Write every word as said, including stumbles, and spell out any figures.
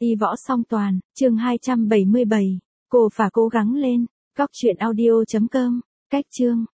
Y võ song toàn, chương hai trăm bảy mươi bảy. Cô phải cố gắng lên. Cóc truyện audio chấm com. Cách chương.